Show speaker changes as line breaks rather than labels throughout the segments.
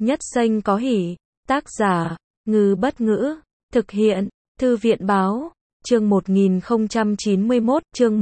Nhất Xanh có hỉ. Tác giả, Ngư Bất Ngữ. Thực hiện, Thư viện Báo. Chương 1091, chương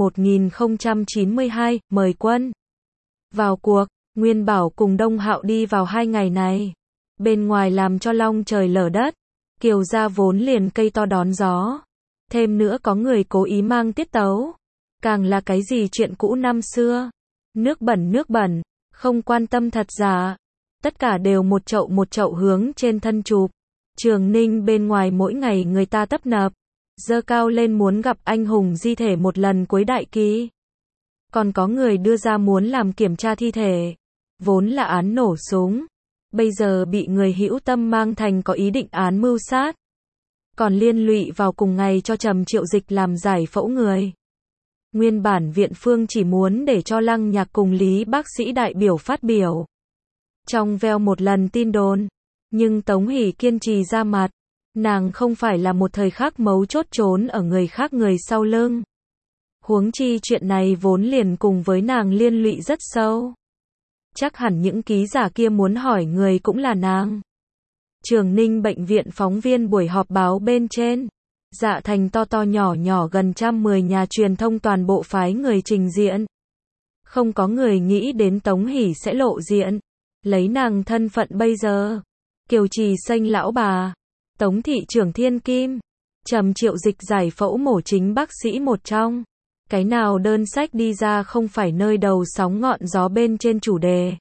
1092, mời quân. Vào cuộc, Nguyên Bảo cùng Đông Hạo đi vào 2 ngày này. Bên ngoài làm cho long trời lở đất. Kiều gia vốn liền cây to đón gió. Thêm nữa có người cố ý mang tiết tấu. Càng là cái gì chuyện cũ năm xưa. Nước bẩn, không quan tâm thật giả. Tất cả đều một chậu hướng trên thân chụp. Trường Ninh bên ngoài mỗi ngày người ta tấp nập. Dơ cao lên muốn gặp anh hùng di thể một lần cuối đại kỳ. Còn có người đưa ra muốn làm kiểm tra thi thể. Vốn là án nổ súng. Bây giờ bị người hữu tâm mang thành có ý định án mưu sát. Còn liên lụy vào cùng ngày cho Trầm Triệu Dịch làm giải phẫu người. Nguyên bản viện phương chỉ muốn để cho Lăng Nhạc cùng Lý bác sĩ đại biểu phát biểu. Trong veo một lần tin đồn. Nhưng Tống Hỷ kiên trì ra mặt. Nàng không phải là một thời khắc mấu chốt trốn ở người khác người sau lưng. Huống chi chuyện này vốn liền cùng với nàng liên lụy rất sâu. Chắc hẳn những ký giả kia muốn hỏi người cũng là nàng. Trường Ninh bệnh viện phóng viên buổi họp báo bên trên. Dạ thành to nhỏ gần 110 nhà truyền thông toàn bộ phái người trình diện. Không có người nghĩ đến Tống Hỷ sẽ lộ diện. Lấy nàng thân phận bây giờ. Kiều Trì Xanh lão bà. Tống thị trưởng thiên kim. Trầm Triệu Dịch giải phẫu mổ chính bác sĩ một trong. Cái nào đơn sách đi ra không phải nơi đầu sóng ngọn gió bên trên chủ đề.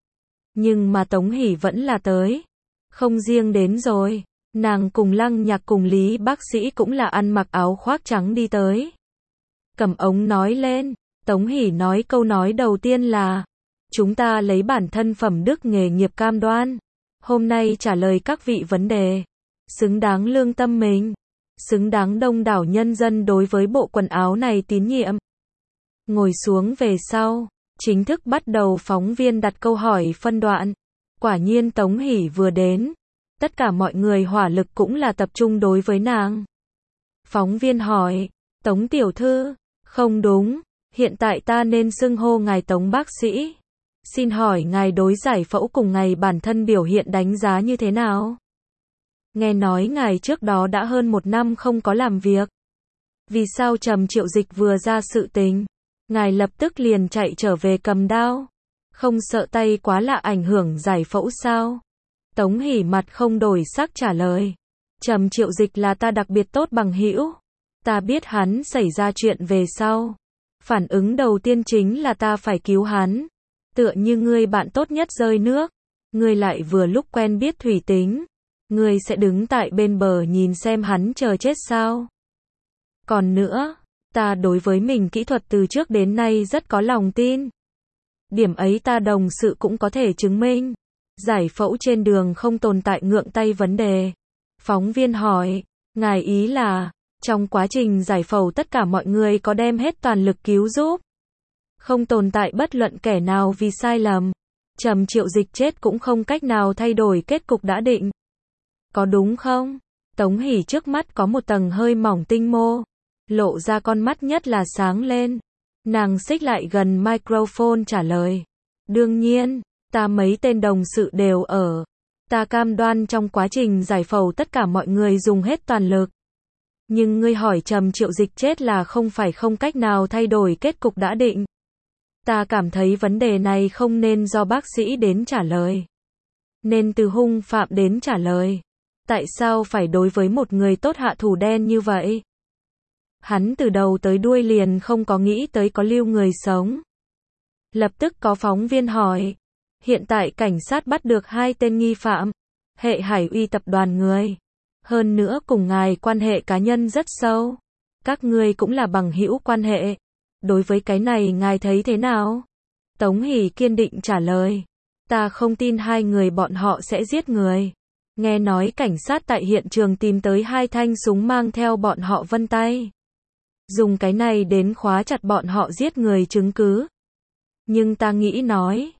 Nhưng mà Tống Hỷ vẫn là tới. Không riêng đến rồi. Nàng cùng Lăng Nhạc cùng Lý bác sĩ cũng là ăn mặc áo khoác trắng đi tới. Cầm ống nói lên. Tống Hỷ nói câu nói đầu tiên là. Chúng ta lấy bản thân phẩm đức nghề nghiệp cam đoan. Hôm nay trả lời các vị vấn đề. Xứng đáng lương tâm mình. Xứng đáng đông đảo nhân dân đối với bộ quần áo này tín nhiệm. Ngồi xuống về sau. Chính thức bắt đầu phóng viên đặt câu hỏi phân đoạn. Quả nhiên Tống Hỷ vừa đến. Tất cả mọi người hỏa lực cũng là tập trung đối với nàng. Phóng viên hỏi. Tống tiểu thư. Không đúng. Hiện tại ta nên xưng hô ngài Tống bác sĩ. Xin hỏi ngài đối giải phẫu cùng ngày bản thân biểu hiện đánh giá như thế nào? Nghe nói ngài trước đó đã hơn 1 năm không có làm việc. Vì sao Trầm Triệu Dịch vừa ra sự tình? Ngài lập tức liền chạy trở về cầm đao. Không sợ tay quá lạ ảnh hưởng giải phẫu sao? Tống Hỷ mặt không đổi sắc trả lời. Trầm Triệu Dịch là ta đặc biệt tốt bằng hữu. Ta biết hắn xảy ra chuyện về sau. Phản ứng đầu tiên chính là ta phải cứu hắn. Tựa như ngươi bạn tốt nhất rơi nước. Ngươi lại vừa lúc quen biết thủy tính. Ngươi sẽ đứng tại bên bờ nhìn xem hắn chờ chết sao? Còn nữa, ta đối với mình kỹ thuật từ trước đến nay rất có lòng tin. Điểm ấy ta đồng sự cũng có thể chứng minh. Giải phẫu trên đường không tồn tại ngượng tay vấn đề. Phóng viên hỏi, ngài ý là, trong quá trình giải phẫu tất cả mọi người có đem hết toàn lực cứu giúp. Không tồn tại bất luận kẻ nào vì sai lầm. Trầm Triệu Dịch chết cũng không cách nào thay đổi kết cục đã định. Có đúng không? Tống Hỷ trước mắt có một tầng hơi mỏng tinh mô. Lộ ra con mắt nhất là sáng lên. Nàng xích lại gần microphone trả lời. Đương nhiên, ta mấy tên đồng sự đều ở. Ta cam đoan trong quá trình giải phẫu tất cả mọi người dùng hết toàn lực. Nhưng ngươi hỏi Trầm Triệu Dịch chết là không phải không cách nào thay đổi kết cục đã định. Ta cảm thấy vấn đề này không nên do bác sĩ đến trả lời. Nên từ hung phạm đến trả lời. Tại sao phải đối với một người tốt hạ thủ đen như vậy? Hắn từ đầu tới đuôi liền không có nghĩ tới có lưu người sống. Lập tức có phóng viên hỏi. Hiện tại cảnh sát bắt được 2 tên nghi phạm. Hệ Hải Uy tập đoàn người. Hơn nữa cùng ngài quan hệ cá nhân rất sâu. Các ngươi cũng là bằng hữu quan hệ. Đối với cái này ngài thấy thế nào? Tống Hỷ kiên định trả lời. Ta không tin 2 người bọn họ sẽ giết người. Nghe nói cảnh sát tại hiện trường tìm tới 2 thanh súng mang theo bọn họ vân tay. Dùng cái này đến khóa chặt bọn họ giết người chứng cứ. Nhưng ta nghĩ nói,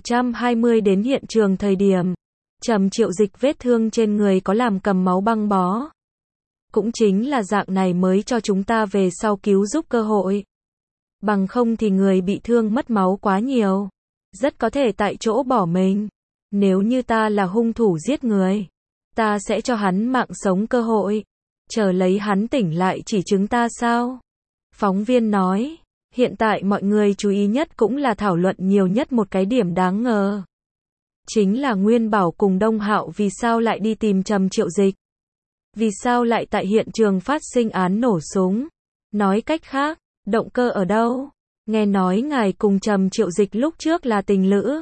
120 đến hiện trường thời điểm, Trầm Triệu Dịch vết thương trên người có làm cầm máu băng bó. Cũng chính là dạng này mới cho chúng ta về sau cứu giúp cơ hội. Bằng không thì người bị thương mất máu quá nhiều. Rất có thể tại chỗ bỏ mình. Nếu như ta là hung thủ giết người, ta sẽ cho hắn mạng sống cơ hội. Chờ lấy hắn tỉnh lại chỉ chứng ta sao? Phóng viên nói, hiện tại mọi người chú ý nhất cũng là thảo luận nhiều nhất một cái điểm đáng ngờ. Chính là Nguyên Bảo cùng Đông Hạo vì sao lại đi tìm Trầm Triệu Dịch? Vì sao lại tại hiện trường phát sinh án nổ súng? Nói cách khác, động cơ ở đâu? Nghe nói ngài cùng Trầm Triệu Dịch lúc trước là tình lữ.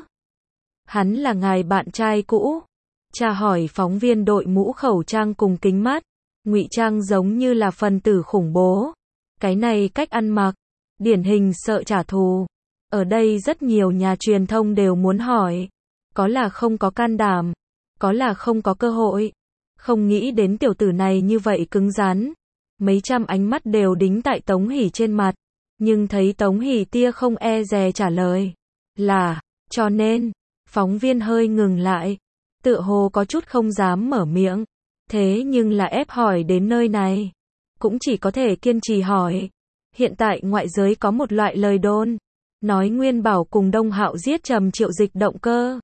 Hắn là ngài bạn trai cũ. Tra hỏi phóng viên đội mũ khẩu trang cùng kính mát, ngụy trang giống như là phần tử khủng bố. Cái này cách ăn mặc, điển hình sợ trả thù. Ở đây rất nhiều nhà truyền thông đều muốn hỏi, có là không có can đảm, có là không có cơ hội. Không nghĩ đến tiểu tử này như vậy cứng rắn. Mấy trăm ánh mắt đều đính tại Tống Hỷ trên mặt, nhưng thấy Tống Hỷ tia không e dè trả lời là, cho nên, phóng viên hơi ngừng lại, tựa hồ có chút không dám mở miệng. Thế nhưng là ép hỏi đến nơi này, cũng chỉ có thể kiên trì hỏi. Hiện tại ngoại giới có một loại lời đồn, nói Nguyên Bảo cùng Đông Hạo giết Trầm Triệu Dịch động cơ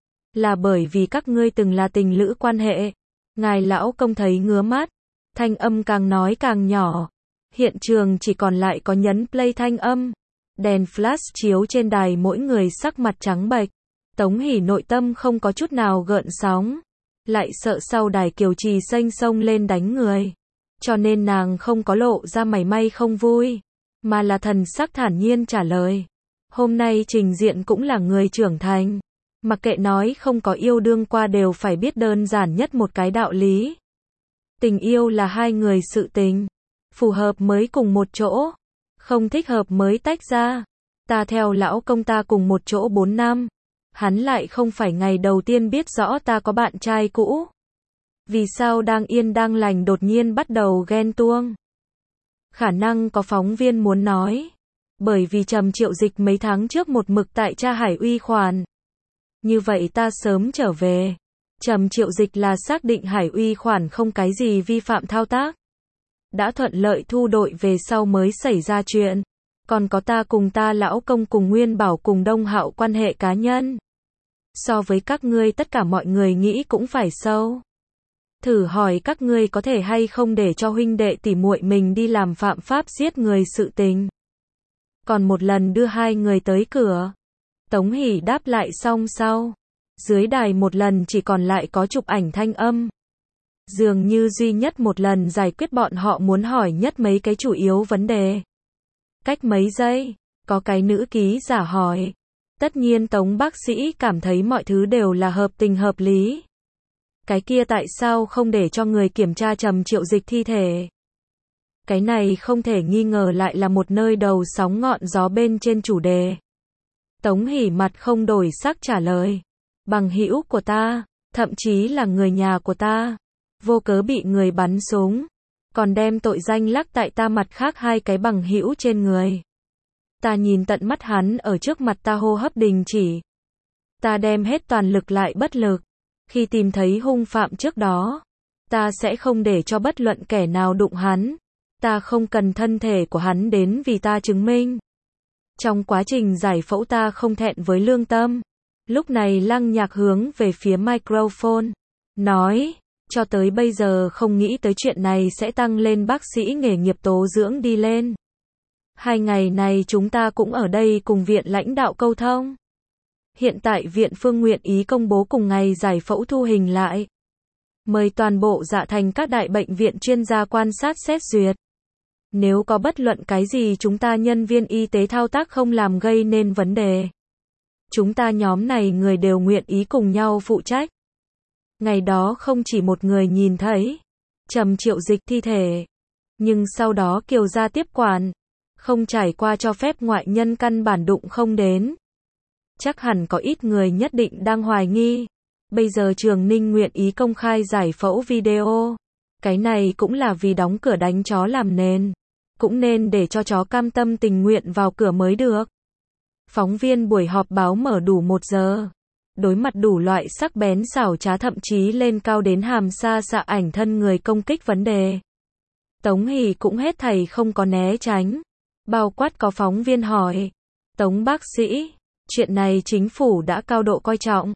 là bởi vì các ngươi từng là tình lữ quan hệ. Ngài lão công thấy ngứa mắt, thanh âm càng nói càng nhỏ. Hiện trường chỉ còn lại có nhấn play thanh âm. Đèn flash chiếu trên đài mỗi người sắc mặt trắng bệch. Tống Hỷ nội tâm không có chút nào gợn sóng, lại sợ sau đài Kiều Trì xanh xông lên đánh người. Cho nên nàng không có lộ ra mảy may không vui, mà là thần sắc thản nhiên trả lời. Hôm nay trình diện cũng là người trưởng thành. Mặc kệ nói không có yêu đương qua đều phải biết đơn giản nhất một cái đạo lý. Tình yêu là hai người sự tình. Phù hợp mới cùng một chỗ, không thích hợp mới tách ra. Ta theo lão công ta cùng một chỗ 4 năm. Hắn lại không phải ngày đầu tiên biết rõ ta có bạn trai cũ. Vì sao đang yên đang lành đột nhiên bắt đầu ghen tuông? Khả năng có phóng viên muốn nói. Bởi vì Trầm Triệu Dịch mấy tháng trước một mực tại tra Hải Uy khoản. Như vậy ta sớm trở về. Trầm Triệu Dịch là xác định Hải Uy khoản không cái gì vi phạm thao tác. Đã thuận lợi thu đội về sau mới xảy ra chuyện. Còn có ta cùng ta lão công cùng Nguyên Bảo cùng Đông Hạo quan hệ cá nhân. So với các ngươi tất cả mọi người nghĩ cũng phải sâu. Thử hỏi các ngươi có thể hay không để cho huynh đệ tỉ muội mình đi làm phạm pháp giết người sự tình. Còn một lần đưa hai người tới cửa. Tống Hỷ đáp lại xong sau. Dưới đài một lần chỉ còn lại có chụp ảnh thanh âm. Dường như duy nhất một lần giải quyết bọn họ muốn hỏi nhất mấy cái chủ yếu vấn đề. Cách mấy giây, có cái nữ ký giả hỏi. Tất nhiên Tống bác sĩ cảm thấy mọi thứ đều là hợp tình hợp lý. Cái kia tại sao không để cho người kiểm tra Trầm Triệu Dịch thi thể? Cái này không thể nghi ngờ lại là một nơi đầu sóng ngọn gió bên trên chủ đề. Tống Hỷ mặt không đổi sắc trả lời. Bằng hữu của ta, thậm chí là người nhà của ta, vô cớ bị người bắn súng, còn đem tội danh lắc tại ta mặt khác hai cái bằng hữu trên người. Ta nhìn tận mắt hắn ở trước mặt ta hô hấp đình chỉ. Ta đem hết toàn lực lại bất lực. Khi tìm thấy hung phạm trước đó, ta sẽ không để cho bất luận kẻ nào đụng hắn. Ta không cần thân thể của hắn đến vì ta chứng minh. Trong quá trình giải phẫu ta không thẹn với lương tâm. Lúc này Lăng Nhạc hướng về phía microphone, nói, cho tới bây giờ không nghĩ tới chuyện này sẽ tăng lên bác sĩ nghề nghiệp tố dưỡng đi lên. 2 ngày này chúng ta cũng ở đây cùng viện lãnh đạo câu thông. Hiện tại viện Phương nguyện ý công bố cùng ngày giải phẫu thu hình lại. Mời toàn bộ dạ thành các đại bệnh viện chuyên gia quan sát xét duyệt. Nếu có bất luận cái gì chúng ta nhân viên y tế thao tác không làm gây nên vấn đề. Chúng ta nhóm này người đều nguyện ý cùng nhau phụ trách. Ngày đó không chỉ một người nhìn thấy Trầm Triệu Dịch thi thể, nhưng sau đó Kiều gia tiếp quản, không trải qua cho phép ngoại nhân căn bản đụng không đến. Chắc hẳn có ít người nhất định đang hoài nghi. Bây giờ Trường Ninh nguyện ý công khai giải phẫu video. Cái này cũng là vì đóng cửa đánh chó làm nền. Cũng nên để cho chó cam tâm tình nguyện vào cửa mới được. Phóng viên buổi họp báo mở đủ 1 giờ. Đối mặt đủ loại sắc bén xảo trá thậm chí lên cao đến hàm xa xạ ảnh thân người công kích vấn đề. Tống Hỷ cũng hết thảy không có né tránh. Bao quát có phóng viên hỏi. Tống bác sĩ, chuyện này chính phủ đã cao độ coi trọng.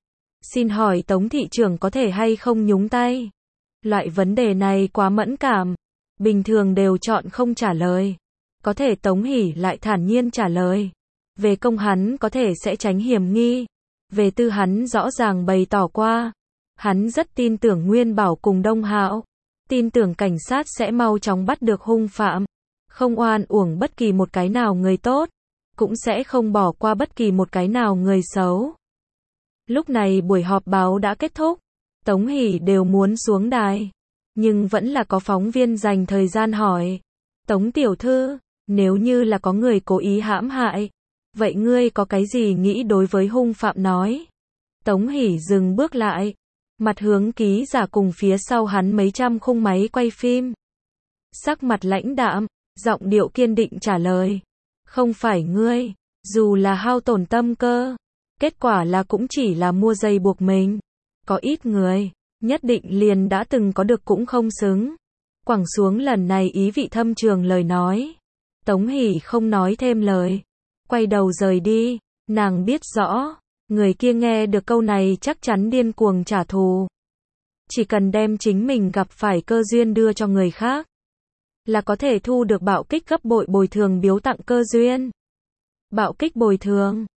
Xin hỏi Tống thị trưởng có thể hay không nhúng tay? Loại vấn đề này quá mẫn cảm. Bình thường đều chọn không trả lời. Có thể Tống Hỷ lại thản nhiên trả lời. Về công hắn có thể sẽ tránh hiểm nghi. Về tư hắn rõ ràng bày tỏ qua. Hắn rất tin tưởng Nguyên Bảo cùng Đông Hạo. Tin tưởng cảnh sát sẽ mau chóng bắt được hung phạm. Không oan uổng bất kỳ một cái nào người tốt. Cũng sẽ không bỏ qua bất kỳ một cái nào người xấu. Lúc này buổi họp báo đã kết thúc. Tống Hỷ đều muốn xuống đài. Nhưng vẫn là có phóng viên dành thời gian hỏi. Tống tiểu thư, nếu như là có người cố ý hãm hại, vậy ngươi có cái gì nghĩ đối với hung phạm nói? Tống Hỷ dừng bước lại. Mặt hướng ký giả cùng phía sau hắn mấy trăm khung máy quay phim. Sắc mặt lãnh đạm, giọng điệu kiên định trả lời. Không phải ngươi, dù là hao tổn tâm cơ. Kết quả là cũng chỉ là mua dây buộc mình. Có ít người, nhất định liền đã từng có được cũng không xứng. Quẳng xuống lần này ý vị thâm trường lời nói. Tống Hỷ không nói thêm lời. Quay đầu rời đi, nàng biết rõ. Người kia nghe được câu này chắc chắn điên cuồng trả thù. Chỉ cần đem chính mình gặp phải cơ duyên đưa cho người khác. Là có thể thu được bạo kích gấp bội bồi thường biếu tặng cơ duyên. Bạo kích bồi thường.